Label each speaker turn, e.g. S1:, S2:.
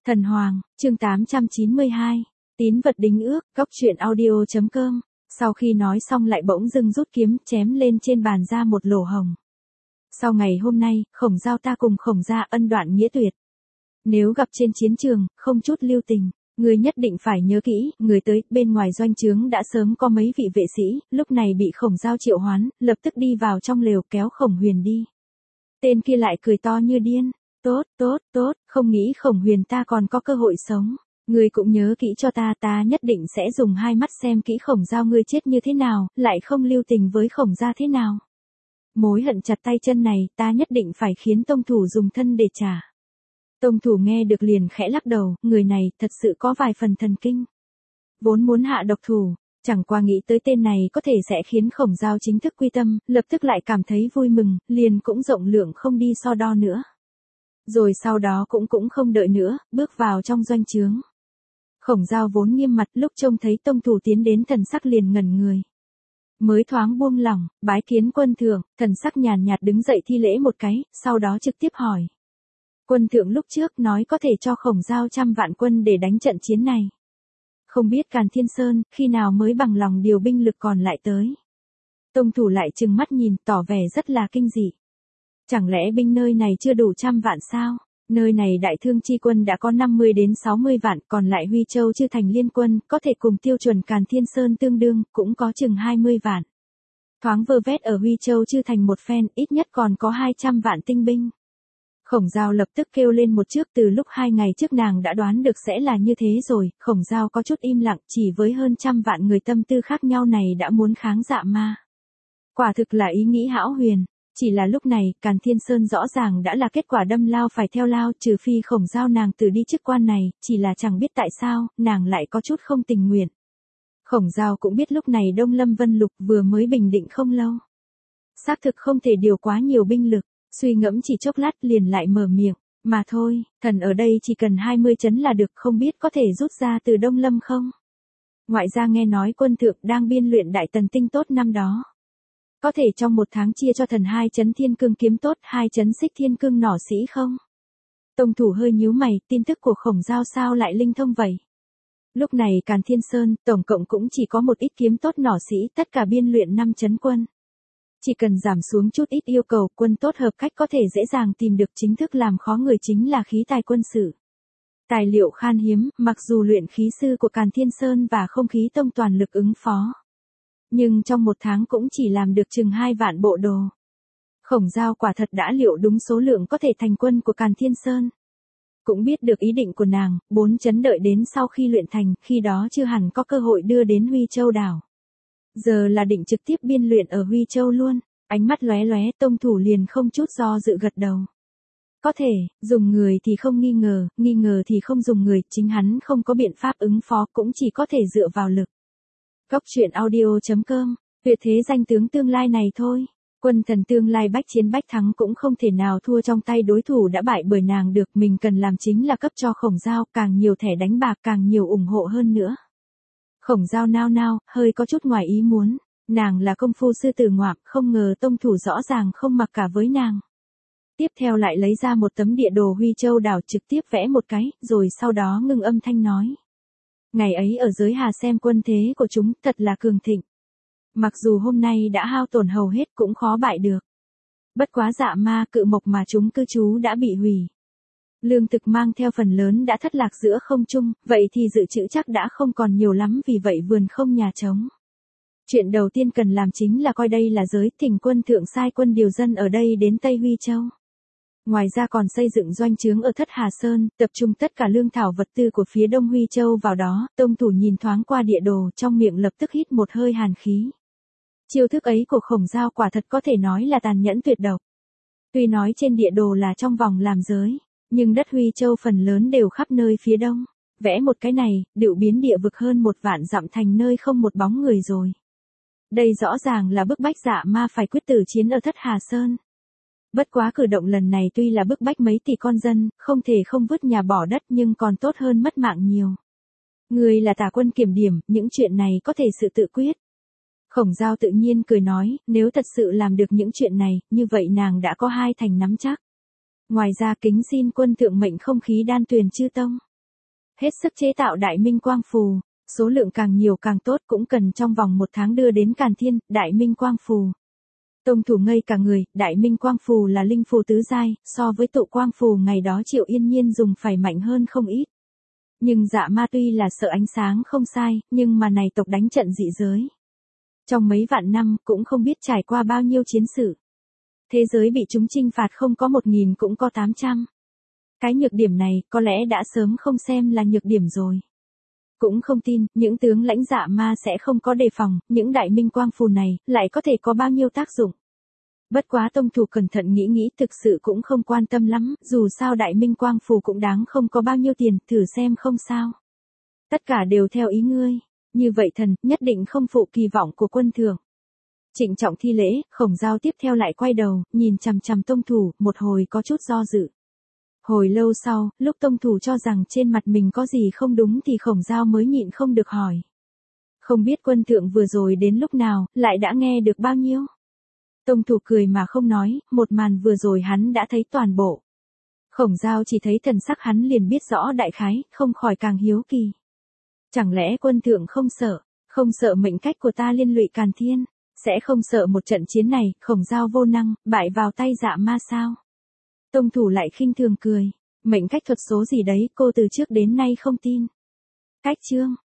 S1: Thần Hoàng, chương 892, tín vật đính ước, góc truyện audio.com, sau khi nói xong lại bỗng dưng rút kiếm chém lên trên bàn ra một lỗ hồng. Sau ngày hôm nay, Khổng Dao ta cùng Khổng gia ân đoạn nghĩa tuyệt. Nếu gặp trên chiến trường, không chút lưu tình, người nhất định phải nhớ kỹ, người tới, bên ngoài doanh trướng đã sớm có mấy vị vệ sĩ, lúc này bị Khổng Dao triệu hoán, lập tức đi vào trong lều kéo Khổng Huyền đi. Tên kia lại cười to như điên. Tốt, không nghĩ Khổng Huyền ta còn có cơ hội sống. Ngươi cũng nhớ kỹ cho ta nhất định sẽ dùng hai mắt xem kỹ Khổng Dao ngươi chết như thế nào, lại không lưu tình với Khổng gia thế nào. Mối hận chặt tay chân này, ta nhất định phải khiến tông thủ dùng thân để trả. Tông thủ nghe được liền khẽ lắc đầu, người này thật sự có vài phần thần kinh. Vốn muốn hạ độc thủ, chẳng qua nghĩ tới tên này có thể sẽ khiến Khổng Dao chính thức quy tâm, lập tức lại cảm thấy vui mừng, liền cũng rộng lượng không đi so đo nữa. Rồi sau đó cũng không đợi nữa, bước vào trong doanh trướng. Khổng Dao vốn nghiêm mặt, lúc trông thấy tông thủ tiến đến thần sắc liền ngẩn người. Mới thoáng buông lỏng, bái kiến quân thượng, thần sắc nhàn nhạt đứng dậy thi lễ một cái, sau đó trực tiếp hỏi. Quân thượng lúc trước nói có thể cho Khổng Dao 100 vạn quân để đánh trận chiến này. Không biết Càn Thiên Sơn, khi nào mới bằng lòng điều binh lực còn lại tới. Tông thủ lại trừng mắt nhìn, tỏ vẻ rất là kinh dị. Chẳng lẽ binh nơi này chưa đủ 100 vạn sao? Nơi này đại thương chi quân đã có 50 đến 60 vạn, còn lại Huy Châu Chư Thành liên quân, có thể cùng tiêu chuẩn Càn Thiên Sơn tương đương, cũng có chừng 20 vạn. Thoáng vơ vét ở Huy Châu Chư Thành một phen, ít nhất còn có 200 vạn tinh binh. Khổng Dao lập tức kêu lên một trước, từ lúc 2 ngày trước nàng đã đoán được sẽ là như thế rồi, Khổng Dao có chút im lặng, chỉ với hơn 100 vạn người tâm tư khác nhau này đã muốn kháng Dạ Ma. Quả thực là ý nghĩ hão huyền. Chỉ là lúc này, Càn Thiên Sơn rõ ràng đã là kết quả đâm lao phải theo lao, trừ phi Khổng Dao nàng từ đi chức quan này, chỉ là chẳng biết tại sao, nàng lại có chút không tình nguyện. Khổng Dao cũng biết lúc này Đông Lâm Vân Lục vừa mới bình định không lâu. Xác thực không thể điều quá nhiều binh lực, suy ngẫm chỉ chốc lát liền lại mở miệng, mà thôi, thần ở đây chỉ cần 20 trấn là được, không biết có thể rút ra từ Đông Lâm không? Ngoại gia nghe nói quân thượng đang biên luyện đại tần tinh tốt năm đó. Có thể trong 1 tháng chia cho thần 2 trấn thiên cương kiếm tốt, 2 trấn xích thiên cương nỏ sĩ không? Tông thủ hơi nhíu mày, tin tức của Khổng Dao sao lại linh thông vậy? Lúc này Càn Thiên Sơn, tổng cộng cũng chỉ có một ít kiếm tốt nỏ sĩ, tất cả biên luyện 5 trấn quân. Chỉ cần giảm xuống chút ít yêu cầu, quân tốt hợp cách có thể dễ dàng tìm được, chính thức làm khó người chính là khí tài quân sự. Tài liệu khan hiếm, mặc dù luyện khí sư của Càn Thiên Sơn và không khí tông toàn lực ứng phó. Nhưng trong 1 tháng cũng chỉ làm được chừng 2 vạn bộ đồ. Khổng Dao quả thật đã liệu đúng số lượng có thể thành quân của Càn Thiên Sơn. Cũng biết được ý định của nàng, 4 trấn đợi đến sau khi luyện thành, khi đó chưa hẳn có cơ hội đưa đến Huy Châu đảo. Giờ là định trực tiếp biên luyện ở Huy Châu luôn, ánh mắt lóe lóe, tông thủ liền không chút do dự gật đầu. Có thể, dùng người thì không nghi ngờ thì không dùng người, chính hắn không có biện pháp ứng phó cũng chỉ có thể dựa vào lực. Góc truyện audio.com, tuyệt thế danh tướng tương lai này thôi. Quân thần tương lai bách chiến bách thắng cũng không thể nào thua trong tay đối thủ đã bại bởi nàng được, mình cần làm chính là cấp cho Khổng Dao càng nhiều thẻ đánh bạc, càng nhiều ủng hộ hơn nữa. Khổng Dao nao, hơi có chút ngoài ý muốn, nàng là công phu sư tử ngoạm, không ngờ tông thủ rõ ràng không mặc cả với nàng. Tiếp theo lại lấy ra một tấm địa đồ Huy Châu đảo trực tiếp vẽ một cái, rồi sau đó ngưng âm thanh nói. Ngày ấy ở giới Hà xem quân thế của chúng thật là cường thịnh. Mặc dù hôm nay đã hao tổn hầu hết cũng khó bại được. Bất quá Dạ Ma cự mộc mà chúng cư trú đã bị hủy. Lương thực mang theo phần lớn đã thất lạc giữa không trung, vậy thì dự trữ chắc đã không còn nhiều lắm, vì vậy vườn không nhà trống. Chuyện đầu tiên cần làm chính là coi đây là giới, thỉnh quân thượng sai quân điều dân ở đây đến Tây Huy Châu. Ngoài ra còn xây dựng doanh trướng ở Thất Hà Sơn, tập trung tất cả lương thảo vật tư của phía Đông Huy Châu vào đó. Tông thủ nhìn thoáng qua địa đồ, trong miệng lập tức hít một hơi hàn khí. Chiêu thức ấy của Khổng Dao quả thật có thể nói là tàn nhẫn tuyệt độc. Tuy nói trên địa đồ là trong vòng làm giới, nhưng đất Huy Châu phần lớn đều khắp nơi phía đông. Vẽ một cái này, đựu biến địa vực hơn 1 vạn dặm thành nơi không một bóng người rồi. Đây rõ ràng là bức bách Dạ Ma phải quyết tử chiến ở Thất Hà Sơn. Bất quá cử động lần này tuy là bức bách mấy tỷ con dân, không thể không vứt nhà bỏ đất, nhưng còn tốt hơn mất mạng nhiều. Người là tả quân kiểm điểm, những chuyện này có thể sự tự quyết. Khổng Dao tự nhiên cười nói, nếu thật sự làm được những chuyện này, như vậy nàng đã có 2 thành nắm chắc. Ngoài ra kính xin quân thượng mệnh không khí đan tuyền chư tông. hết sức chế tạo Đại Minh Quang Phù, số lượng càng nhiều càng tốt, cũng cần trong vòng 1 tháng đưa đến Càn Thiên, Đại Minh Quang Phù. Tông Thủ ngây cả người, Đại Minh Quang Phù là linh phù tứ giai, so với tụ quang phù ngày đó Triệu Yên Nhiên dùng phải mạnh hơn không ít. Nhưng Dạ Ma tuy là sợ ánh sáng không sai, nhưng mà này tộc đánh trận dị giới. Trong mấy vạn năm cũng không biết trải qua bao nhiêu chiến sự. Thế giới bị chúng chinh phạt không có 1000 cũng có 800. Cái nhược điểm này có lẽ đã sớm không xem là nhược điểm rồi. Cũng không tin, những tướng lãnh Dạ Ma sẽ không có đề phòng, những Đại Minh Quang Phù này lại có thể có bao nhiêu tác dụng. Bất quá Tông Thủ cẩn thận nghĩ thực sự cũng không quan tâm lắm, dù sao Đại Minh Quang Phù cũng đáng không có bao nhiêu tiền, thử xem không sao. Tất cả đều theo ý ngươi, như vậy thần, nhất định không phụ kỳ vọng của quân thượng. Trịnh trọng thi lễ, Khổng Dao tiếp theo lại quay đầu, nhìn chằm chằm Tông Thủ, một hồi có chút do dự. Hồi lâu sau, lúc Tông Thủ cho rằng trên mặt mình có gì không đúng thì Khổng Dao mới nhịn không được hỏi. Không biết quân thượng vừa rồi đến lúc nào, lại đã nghe được bao nhiêu? Tông Thủ cười mà không nói, một màn vừa rồi hắn đã thấy toàn bộ. Khổng Dao chỉ thấy thần sắc hắn liền biết rõ đại khái, không khỏi càng hiếu kỳ. Chẳng lẽ quân thượng không sợ mệnh cách của ta liên lụy Càn Thiên, sẽ không sợ một trận chiến này, Khổng Dao vô năng, bại vào tay Dạ Ma sao? Tông Thủ lại khinh thường cười, mệnh cách thuật số gì đấy cô từ trước đến nay không tin. Cách chương